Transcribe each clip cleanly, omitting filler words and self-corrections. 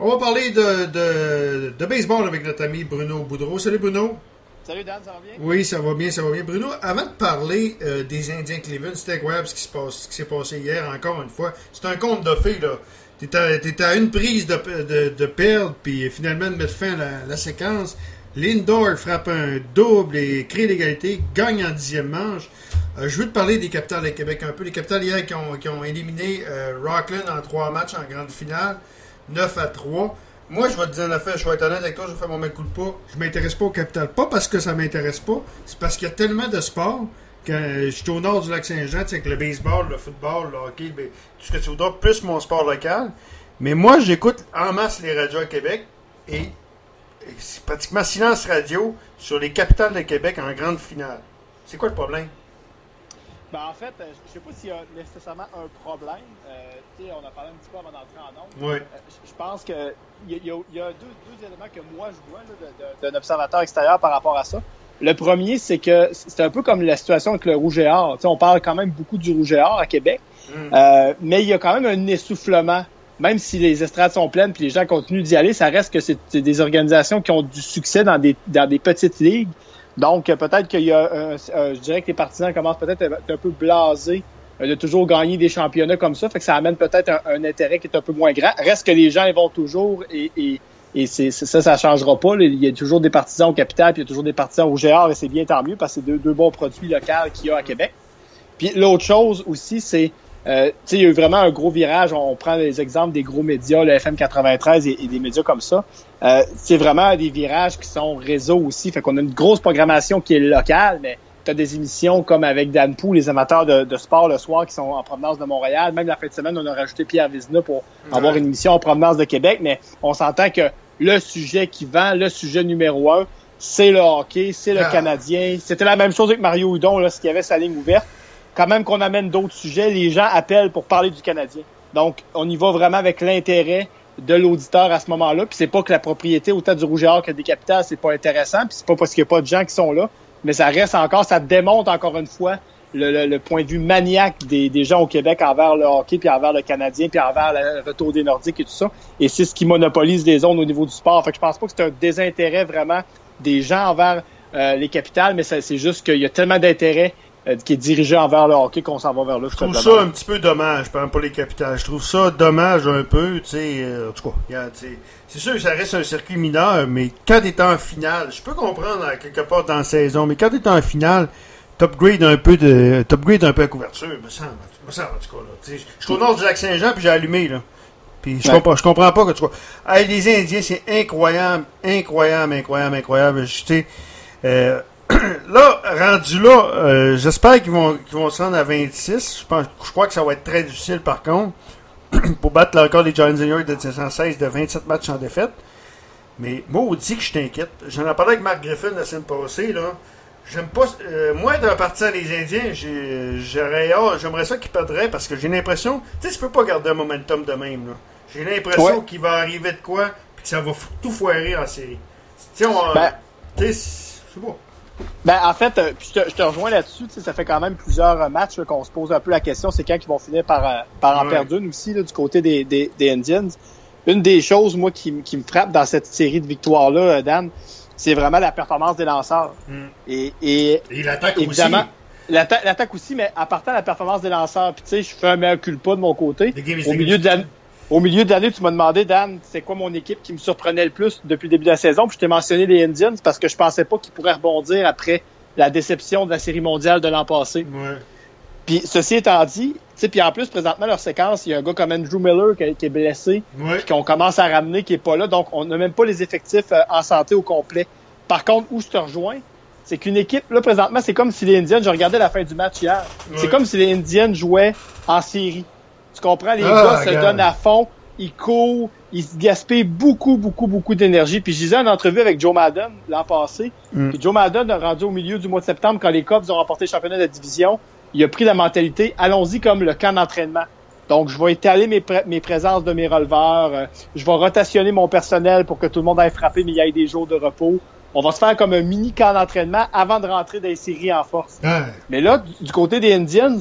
On va parler de baseball avec notre ami Bruno Boudreau. Salut Bruno. Salut Dan, ça va bien? Oui, ça va bien, ça va bien. Bruno, avant de parler des Indiens Cleveland, c'était incroyable ce qui s'est passé hier, encore une fois. C'est un conte de fées, là. T'es à une prise de perdre, puis finalement de mettre fin à la séquence. Lindor frappe un double et crée l'égalité, gagne en 10e manche. Je veux te parler des Capitals de Québec un peu. Les Capitals hier qui ont éliminé Rockland en 3 matchs en grande finale, 9-3. Moi, je vais te dire une affaire, je vais être honnête avec toi, je vais faire mon mea culpa. Je m'intéresse pas au Capital. Pas parce que ça m'intéresse pas, c'est parce qu'il y a tellement de sports. Quand je suis au nord du Lac-Saint-Jean, tu sais, avec le baseball, le football, le hockey, tout ce que tu voudras, plus mon sport local. Mais moi, j'écoute en masse les radios à Québec et c'est pratiquement silence radio sur les Capitals de Québec en grande finale. C'est quoi le problème? Ben, en fait, je ne sais pas s'il y a nécessairement un problème. On a parlé un petit peu avant d'entrer en ondes. Oui. Je pense qu'il y a deux éléments que moi je vois là, d'un observateur extérieur par rapport à ça. Le premier, c'est que c'est un peu comme la situation avec le Rouge et Or. On parle quand même beaucoup du Rouge et Or à Québec, mais il y a quand même un essoufflement. Même si les estrades sont pleines et les gens continuent d'y aller, ça reste que c'est des organisations qui ont du succès dans des petites ligues. Donc, peut-être qu'il y a, je dirais que les partisans commencent peut-être à être un peu blasés de toujours gagner des championnats comme ça. Fait que ça amène peut-être un intérêt qui est un peu moins grand. Reste que les gens y vont toujours et ça changera pas. Il y a toujours des partisans au Capital puis il y a toujours des partisans au Géard et c'est bien tant mieux parce que c'est deux bons produits locaux qu'il y a à Québec. Puis l'autre chose aussi, c'est il y a eu vraiment un gros virage. On prend les exemples des gros médias, le FM 93 et des médias comme ça. C'est vraiment des virages qui sont réseau aussi. Fait qu'on a une grosse programmation qui est locale, mais tu as des émissions comme avec Dan Pou, les amateurs de sport le soir qui sont en provenance de Montréal. Même la fin de semaine, on a rajouté Pierre Vézina pour avoir une émission en provenance de Québec. Mais on s'entend que le sujet qui vend, le sujet numéro 1, c'est le hockey, c'est le Canadien. C'était la même chose avec Mario Hudon, là, ce qui avait sa ligne ouverte. Quand même qu'on amène d'autres sujets, les gens appellent pour parler du Canadien. Donc, on y va vraiment avec l'intérêt de l'auditeur à ce moment-là. Puis c'est pas que la propriété, autant du Rouge et Or que des Capitals, c'est pas intéressant. Puis c'est pas parce qu'il y a pas de gens qui sont là. Mais ça reste encore, ça démontre encore une fois le point de vue maniaque des gens au Québec envers le hockey, puis envers le Canadien, puis envers le retour des Nordiques et tout ça. Et c'est ce qui monopolise les zones au niveau du sport. Fait que je pense pas que c'est un désintérêt vraiment des gens envers les Capitals, mais c'est juste qu'il y a tellement d'intérêt qui est dirigé envers le hockey qu'on s'en va vers là. Je trouve ça un petit peu dommage, par exemple, pour les Capitals. Je trouve ça dommage un peu, tu sais, en tout cas, c'est sûr que ça reste un circuit mineur, mais quand t'es en finale, je peux comprendre quelque part dans la saison, mais quand t'es en finale, t'upgrade un peu la couverture, me semble en tout cas, là. Je suis au nord du Lac-Saint-Jean, puis j'ai allumé, là. Puis je comprends pas que tu vois. Hey, les Indiens, c'est incroyable. Là, rendu là, j'espère qu'ils vont se rendre à 26. Je crois que ça va être très difficile par contre pour battre le record des Giants de New York de 1916 de 27 matchs en défaite. Mais maudit que je t'inquiète. J'en ai parlé avec Marc Griffin la semaine passée, là. J'aime pas. Moi, de partir des Indiens, j'aimerais ça qu'ils perdraient parce que j'ai l'impression. Tu sais, tu peux pas garder un momentum de même, là. J'ai l'impression qu'il va arriver de quoi puis que ça va tout foirer en série. Tu sais, c'est beau. Ben, en fait, je te rejoins là-dessus. Ça fait quand même plusieurs matchs là, qu'on se pose un peu la question, c'est quand ils vont finir par en perdre une aussi là, du côté des Indians. Une des choses, moi, qui me frappe dans cette série de victoires-là, Dan, c'est vraiment la performance des lanceurs. Et l'attaque évidemment, aussi. L'attaque aussi, mais à partant de la performance des lanceurs, puis tu sais, je fais un mea culpa de mon côté. Au milieu de l'année, tu m'as demandé, Dan, c'est quoi mon équipe qui me surprenait le plus depuis le début de la saison? Puis je t'ai mentionné les Indians parce que je pensais pas qu'ils pourraient rebondir après la déception de la Série mondiale de l'an passé. Ouais. Puis ceci étant dit, tu sais, puis en plus, présentement, leur séquence, il y a un gars comme Andrew Miller qui est blessé, puis qu'on commence à ramener, qui est pas là. Donc, on n'a même pas les effectifs en santé au complet. Par contre, où je te rejoins, c'est qu'une équipe, là, présentement, c'est comme si les Indians, je regardais la fin du match hier, c'est comme si les Indians jouaient en série. Tu comprends? Les gars se donnent à fond, ils courent, ils se gaspillent beaucoup d'énergie. Puis je disais une entrevue avec Joe Maddon l'an passé. Puis Joe Maddon a rendu au milieu du mois de septembre, quand les Cubs ont remporté le championnat de la division, il a pris la mentalité, allons-y comme le camp d'entraînement. Donc, je vais étaler mes présences de mes releveurs, je vais rotationner mon personnel pour que tout le monde aille frapper, mais il y ait des jours de repos. On va se faire comme un mini camp d'entraînement avant de rentrer dans les séries en force. Mais là, du côté des Indians,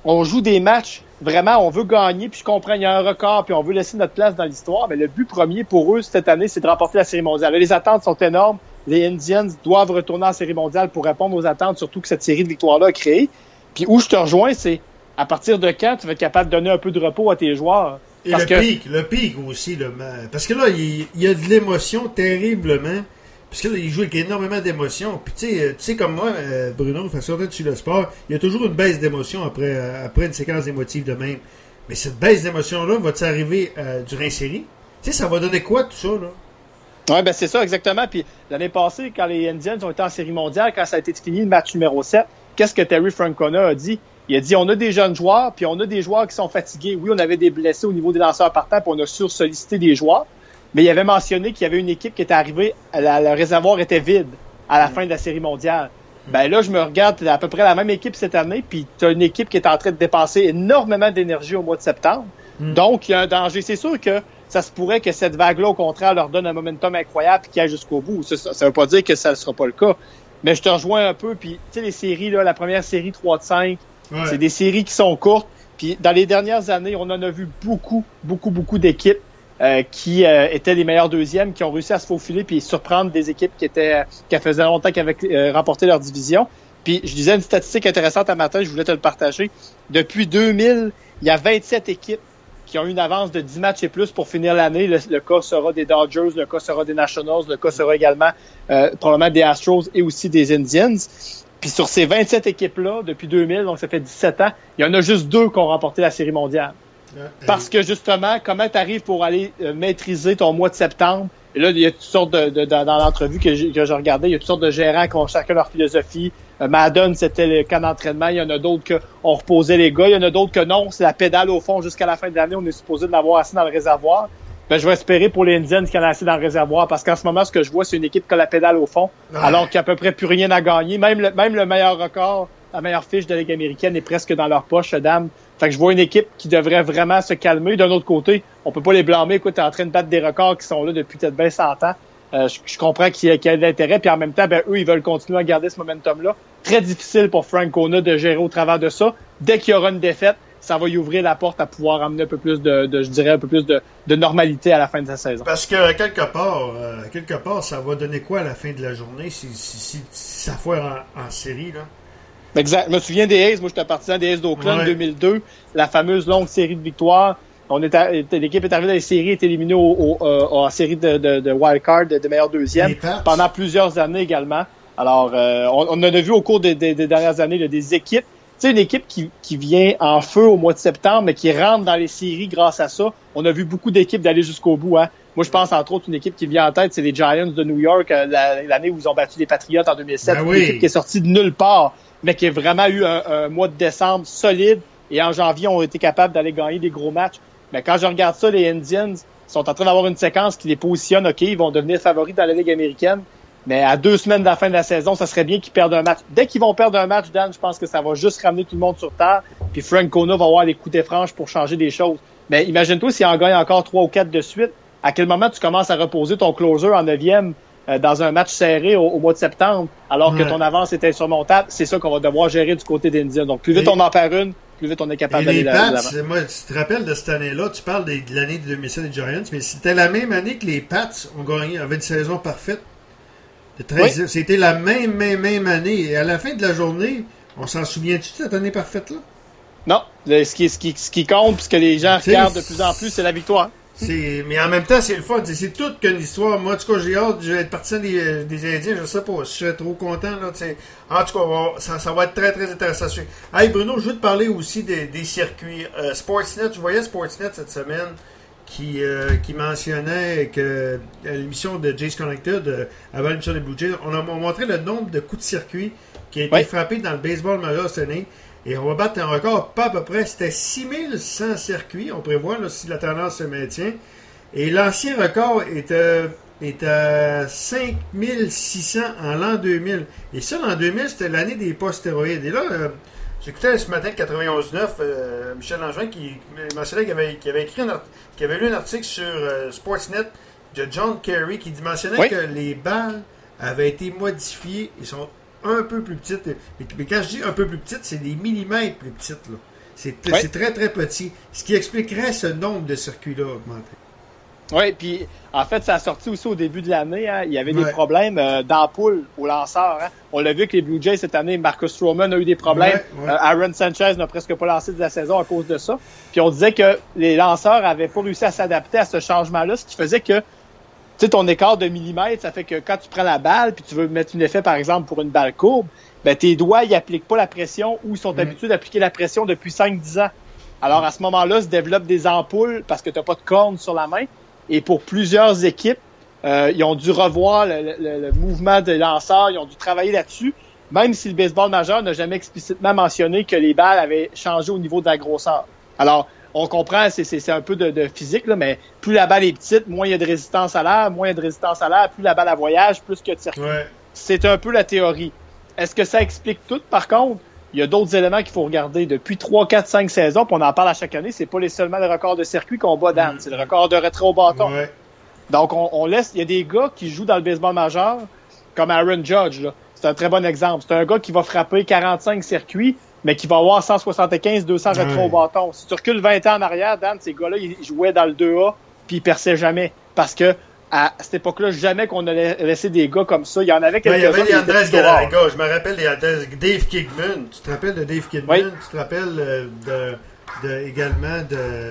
on joue des matchs, vraiment, on veut gagner, puis je comprends, il y a un record, puis on veut laisser notre place dans l'histoire, mais le but premier pour eux cette année, c'est de remporter la Série mondiale. Là, les attentes sont énormes. Les Indians doivent retourner en Série mondiale pour répondre aux attentes, surtout que cette série de victoires-là a créé. Puis où je te rejoins, c'est à partir de quand tu vas être capable de donner un peu de repos à tes joueurs? Et le pic aussi, là, parce que là, il y a de l'émotion terriblement. Parce que là, il joue avec énormément d'émotions. Puis tu sais comme moi, Bruno, façon de sur le sport, il y a toujours une baisse d'émotion après une séquence émotive de même. Mais cette baisse d'émotion-là va-t-il arriver durant une série? Tu sais, ça va donner quoi tout ça, là? Oui, ben c'est ça, exactement. Puis l'année passée, quand les Indians ont été en Série mondiale, quand ça a été fini le match numéro 7, qu'est-ce que Terry Francona a dit? Il a dit, on a des jeunes joueurs, puis on a des joueurs qui sont fatigués. Oui, on avait des blessés au niveau des lanceurs partants, puis on a sursollicité des joueurs. Mais il avait mentionné qu'il y avait une équipe qui était arrivée, le réservoir était vide à la fin de la Série mondiale. Ben là, je me regarde, à peu près la même équipe cette année, puis tu as une équipe qui est en train de dépenser énormément d'énergie au mois de septembre. Donc, il y a un danger. C'est sûr que ça se pourrait que cette vague-là, au contraire, leur donne un momentum incroyable et qu'il y aille jusqu'au bout. Ça veut pas dire que ça ne sera pas le cas. Mais je te rejoins un peu, puis tu sais, les séries, là, la première série 3 de 5, c'est des séries qui sont courtes. Puis dans les dernières années, on en a vu beaucoup d'équipes qui étaient les meilleurs deuxièmes, qui ont réussi à se faufiler puis surprendre des équipes qui faisaient longtemps qu'ils avaient remporté leur division. Puis je disais une statistique intéressante un matin, je voulais te le partager. Depuis 2000, il y a 27 équipes qui ont une avance de 10 matchs et plus pour finir l'année. Le cas sera des Dodgers, le cas sera des Nationals, le cas sera également probablement des Astros et aussi des Indians. Puis sur ces 27 équipes-là, depuis 2000, donc ça fait 17 ans, il y en a juste 2 qui ont remporté la Série mondiale. Parce que justement, comment tu arrives pour aller maîtriser ton mois de septembre? Et là, il y a toutes sortes dans l'entrevue que j'ai regardé, il y a toutes sortes de gérants qui ont chacun leur philosophie. Madden, c'était le camp d'entraînement. Il y en a d'autres que on reposait les gars. Il y en a d'autres que non, c'est la pédale au fond jusqu'à la fin de l'année. On est supposé de l'avoir assis dans le réservoir. Ben, je vais espérer pour les Indians qu'il y en a assez dans le réservoir parce qu'en ce moment, ce que je vois, c'est une équipe qui a la pédale au fond, alors qu'il n'y a à peu près plus rien à gagner. Même le meilleur record, la meilleure fiche de la Ligue américaine est presque dans leur poche, dame. Fait que je vois une équipe qui devrait vraiment se calmer. D'un autre côté, on peut pas les blâmer. Écoute, t'es en train de battre des records qui sont là depuis peut-être 100 ans. Je comprends qu'il y a de l'intérêt, puis en même temps, ben eux, ils veulent continuer à garder ce momentum-là. Très difficile pour Francona de gérer au travers de ça. Dès qu'il y aura une défaite, ça va y ouvrir la porte à pouvoir amener un peu plus de normalité à la fin de sa saison. Parce que quelque part, ça va donner quoi à la fin de la journée si ça foire en série, là? Exact. Je me souviens des A's. Moi, j'étais partisan des A's d'Oakland 2002, la fameuse longue série de victoires. L'équipe est arrivée dans les séries, est éliminée en série de wild card, de meilleur deuxième, pendant plusieurs années également. Alors, on en a vu au cours des dernières années là, des équipes. Tu sais, une équipe qui vient en feu au mois de septembre, mais qui rentre dans les séries grâce à ça. On a vu beaucoup d'équipes d'aller jusqu'au bout. Hein. Moi, je pense entre autres une équipe qui vient en tête, c'est les Giants de New York, l'année où ils ont battu les Patriots en 2007. Ben une équipe qui est sortie de nulle part, mais qui a vraiment eu un mois de décembre solide. Et en janvier, ont été capables d'aller gagner des gros matchs. Mais quand je regarde ça, les Indians sont en train d'avoir une séquence qui les positionne. OK, ils vont devenir favoris dans la Ligue américaine. Mais à 2 semaines de la fin de la saison, ça serait bien qu'ils perdent un match. Dès qu'ils vont perdre un match, Dan, je pense que ça va juste ramener tout le monde sur terre. Puis Francona va avoir les coups des franges pour changer des choses. Mais imagine-toi s'il en gagne encore 3 ou 4 de suite. À quel moment tu commences à reposer ton closer en 9e dans un match serré au mois de septembre, alors que ton avance est insurmontable? C'est ça qu'on va devoir gérer du côté des Indians. Donc plus vite on en perd une, plus vite on est capable d'aller l'avant. Moi, tu te rappelles de cette année-là, tu parles de l'année de 2007 des Giants, mais c'était la même année que les Pats ont gagné, avaient une saison parfaite. C'était la même année. Et à la fin de la journée, on s'en souvient-tu de cette année parfaite-là? Non. Ce qui compte, puisque les gens regardent de plus en plus, c'est la victoire. Mais en même temps, c'est le fun. C'est toute qu'une histoire. Moi, en tout cas, j'ai hâte. Je vais être partisan des Indiens. Je sais pas. Je serais trop content. Là, en tout cas, ça va être très, très intéressant. Hey, Bruno, je veux te parler aussi des circuits. Sportsnet, tu voyais Sportsnet cette semaine qui mentionnait que à l'émission de Jays Connected, avant l'émission des Blue Jays, on a montré le nombre de coups de circuit qui a été frappé dans le baseball majeur cette année. Et on va battre un record, pas à peu près. C'était 6100 circuits. On prévoit là, si la tendance se maintient. Et l'ancien record est à 5600 en l'an 2000. Et ça, l'an 2000, c'était l'année des pas-stéroïdes. Et là, j'écoutais ce matin le 91.9, Michel Langevin qui mentionnait qu'il avait lu un article sur Sportsnet de John Kerry qui mentionnait que les balles avaient été modifiées. Ils sont un peu plus petites. Mais quand je dis un peu plus petites, c'est des millimètres plus petites. Là. C'est très, très petit. Ce qui expliquerait ce nombre de circuits-là augmenté. Oui, puis en fait, ça a sorti aussi au début de l'année. Hein, il y avait des problèmes d'ampoule aux lanceurs. Hein. On l'a vu que les Blue Jays cette année, Marcus Stroman a eu des problèmes. Aaron Sanchez n'a presque pas lancé de la saison à cause de ça. Puis on disait que les lanceurs avaient pas réussi à s'adapter à ce changement-là, ce qui faisait que ton écart de millimètre, ça fait que quand tu prends la balle puis tu veux mettre un effet, par exemple, pour une balle courbe, ben tes doigts, ils appliquent pas la pression ou ils sont habitués d'appliquer la pression depuis 5-10 ans. Alors, à ce moment-là, se développent des ampoules parce que t'as pas de corne sur la main. Et pour plusieurs équipes, ils ont dû revoir le mouvement des lanceurs, ils ont dû travailler là-dessus, même si le baseball majeur n'a jamais explicitement mentionné que les balles avaient changé au niveau de la grosseur. Alors, on comprend, c'est un peu de physique, là, mais plus la balle est petite, moins il y a de résistance à l'air, plus la balle à voyage, plus qu'il y a de circuit. Ouais. C'est un peu la théorie. Est-ce que ça explique tout, par contre? Il y a d'autres éléments qu'il faut regarder. Depuis 3, 4, 5 saisons, puis on en parle à chaque année, c'est pas seulement le record de circuit qu'on bat, Dan. C'est le record de retrait au bâton. Ouais. Donc, on laisse... Il y a des gars qui jouent dans le baseball majeur, comme Aaron Judge, là. C'est un très bon exemple. C'est un gars qui va frapper 45 circuits, mais qui va avoir 175, 200 retraits au bâton. Si tu recules 20 ans en arrière, Dan, ces gars-là, ils jouaient dans le 2A, puis ils perçaient jamais. Parce que à cette époque-là, jamais qu'on allait laisser des gars comme ça. Il y en avait quelques-uns. Il y avait les Andrés Galarraga. Je me rappelle Dave Kingman. Tu te rappelles de Dave Kingman? Oui. Tu te rappelles également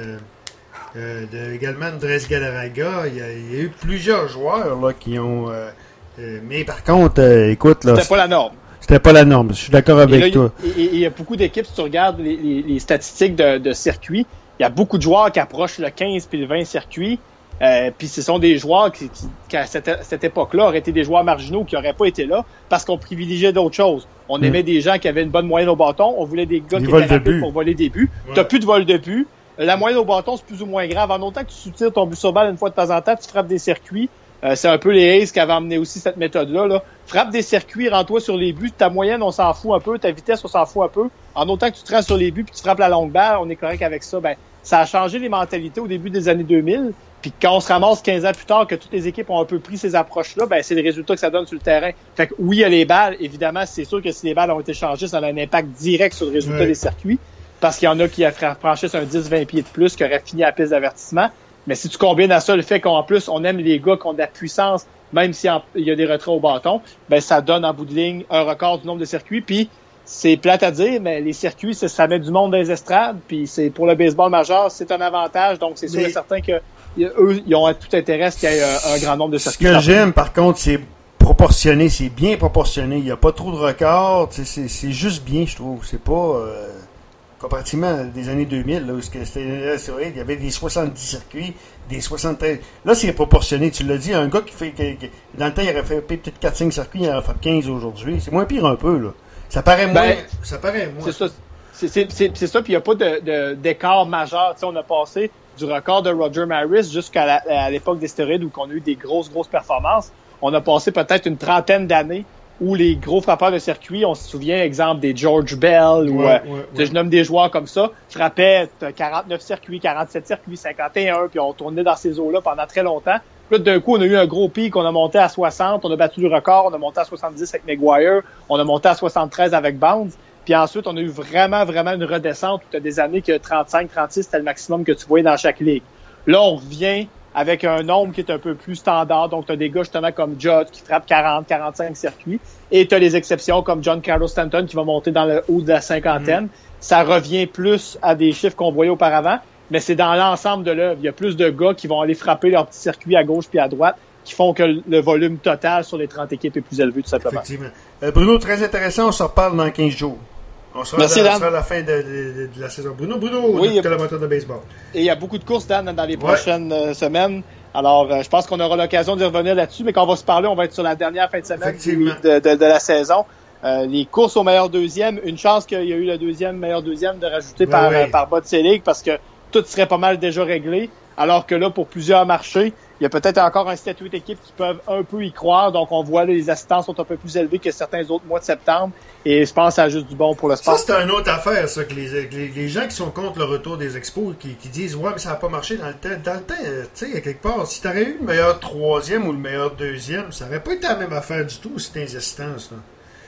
Andrés Galarraga. Il y a eu plusieurs joueurs là, qui ont... mais par contre, écoute... là, c'était pas la norme. C'était pas la norme. Je suis d'accord avec toi. Il y a beaucoup d'équipes, si tu regardes les statistiques de circuits, il y a beaucoup de joueurs qui approchent le 15 puis le 20 circuits. Puis ce sont des joueurs qui à cette époque-là auraient été des joueurs marginaux qui n'auraient pas été là parce qu'on privilégiait d'autres choses. On aimait des gens qui avaient une bonne moyenne au bâton. On voulait des gars qui étaient rapides pour voler des buts. Ouais. T'as plus de vol de but. La moyenne au bâton, c'est plus ou moins grave. En autant que tu soutires ton but sur balle une fois de temps en temps, tu frappes des circuits. C'est un peu les Aces qui avaient amené aussi cette méthode-là. Là. Frappe des circuits, rends-toi sur les buts. Ta moyenne, on s'en fout un peu. Ta vitesse, on s'en fout un peu. En autant que tu te rends sur les buts puis tu frappes la longue balle, on est correct avec ça. Ben, ça a changé les mentalités au début des années 2000. Puis quand on se ramasse 15 ans plus tard que toutes les équipes ont un peu pris ces approches-là, ben c'est le résultat que ça donne sur le terrain. Fait que oui, il y a les balles. Évidemment, c'est sûr que si les balles ont été changées, ça a un impact direct sur le résultat des circuits. Parce qu'il y en a qui franchissent un 10-20 pieds de plus, qui auraient fini à la piste d'avertissement. Mais si tu combines à ça le fait qu'en plus, on aime les gars qui ont de la puissance, même s'il y a des retraits au bâton, ben ça donne en bout de ligne un record du nombre de circuits. Puis c'est plate à dire, mais les circuits, ça met du monde dans les estrades. Puis c'est pour le baseball majeur, c'est un avantage. Donc c'est sûr et certain que eux, ils ont tout intérêt à ce qu'il y ait un grand nombre de circuits. Ce que j'aime, par contre, c'est proportionné. C'est bien proportionné. Il n'y a pas trop de records. C'est juste bien, je trouve. C'est pas... comparativement des années 2000, là, où il y avait des 70 circuits, des 73. Là, c'est proportionné. Tu l'as dit, un gars qui fait... dans le temps, il aurait fait peut-être 4-5 circuits, il en a fait 15 aujourd'hui. C'est moins pire un peu, là. Ça paraît moins. Ça paraît moins. C'est ça. C'est ça, puis il n'y a pas d'écart majeur. Tu sais, on a passé du record de Roger Maris jusqu'à l'époque des stéroïdes où on a eu des grosses performances. On a passé peut-être une trentaine d'années où les gros frappeurs de circuit, on se souvient, exemple, des George Bell, je nomme des joueurs comme ça, frappaient 49 circuits, 47 circuits, 51, puis on tournait dans ces eaux-là pendant très longtemps. Puis là, d'un coup, on a eu un gros pic, on a monté à 60, on a battu le record, on a monté à 70 avec Maguire, on a monté à 73 avec Bounds. Puis ensuite, on a eu vraiment une redescente où tu as des années que 35, 36, c'était le maximum que tu voyais dans chaque ligue. Là, on revient avec un nombre qui est un peu plus standard. Donc, tu as des gars justement comme Judge qui frappe 40, 45 circuits. Et tu as les exceptions comme John Carlos Stanton qui va monter dans le haut de la cinquantaine. Ça revient plus à des chiffres qu'on voyait auparavant, mais c'est dans l'ensemble de l'œuvre. Il y a plus de gars qui vont aller frapper leur petit circuit à gauche puis à droite qui font que le volume total sur les 30 équipes est plus élevé, tout simplement. Effectivement. Bruno, très intéressant. On s'en reparle dans 15 jours. On sera à la fin de la saison. Bruno, notre collaborateur de baseball. Et il y a beaucoup de courses, Dan, dans les prochaines semaines. Alors, je pense qu'on aura l'occasion d'y revenir là-dessus, mais quand on va se parler, on va être sur la dernière fin de semaine de la saison. Les courses au meilleur deuxième, une chance qu'il y a eu le meilleur deuxième de rajouter par Bottselig parce que tout serait pas mal déjà réglé. Alors que là, pour plusieurs marchés, il y a peut-être encore un 7-8 équipes qui peuvent un peu y croire. Donc, on voit les assistances sont un peu plus élevées que certains autres mois de septembre. Et je pense que ça a juste du bon pour le sport. Ça, c'est une autre affaire, ça, que les gens qui sont contre le retour des expos, qui disent « Ouais, mais ça n'a pas marché dans le temps. » Dans le temps, tu sais, quelque part, si tu aurais eu le meilleur troisième ou le meilleur deuxième, ça n'aurait pas été la même affaire du tout, si t'es les assistances. Là.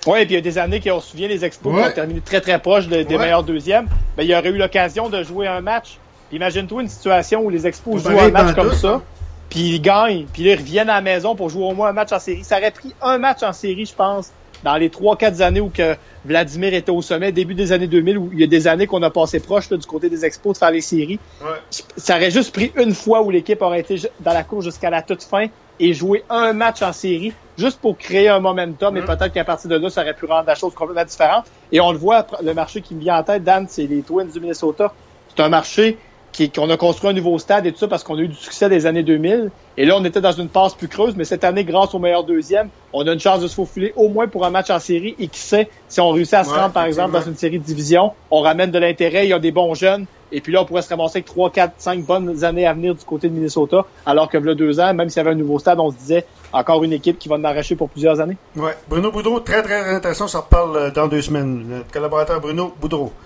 Oui, puis il y a des années qu'on se souvient, les Expos qui ont terminé très très proches des meilleurs deuxièmes. Ben, il y aurait eu l'occasion de jouer un match. Puis imagine-toi une situation où les Expos jouent un match comme ça, puis ils gagnent, puis là, ils reviennent à la maison pour jouer au moins un match en série. Ça aurait pris un match en série, je pense, dans les 3-4 années où que Vladimir était au sommet, début des années 2000, où il y a des années qu'on a passé proche là, du côté des Expos de faire les séries. Ça aurait juste pris une fois où l'équipe aurait été dans la course jusqu'à la toute fin et jouer un match en série, juste pour créer un momentum, et peut-être qu'à partir de là, ça aurait pu rendre la chose complètement différente. Et on le voit, le marché qui me vient en tête, Dan, c'est les Twins du Minnesota. C'est un marché qu'on a construit un nouveau stade et tout ça parce qu'on a eu du succès des années 2000. Et là, on était dans une passe plus creuse, mais cette année, grâce au meilleur deuxième, on a une chance de se faufiler au moins pour un match en série. Et qui sait, si on réussit à se rendre, par exemple, dans une série de division, on ramène de l'intérêt, il y a des bons jeunes. Et puis là, on pourrait se ramasser avec 3, 4, 5 bonnes années à venir du côté de Minnesota. Alors que là, 2 ans, même s'il y avait un nouveau stade, on se disait encore une équipe qui va en arracher pour plusieurs années. Ouais. Bruno Boudreau, très, très intéressant. On s'en reparle dans 2 semaines. Notre collaborateur Bruno Boudreau.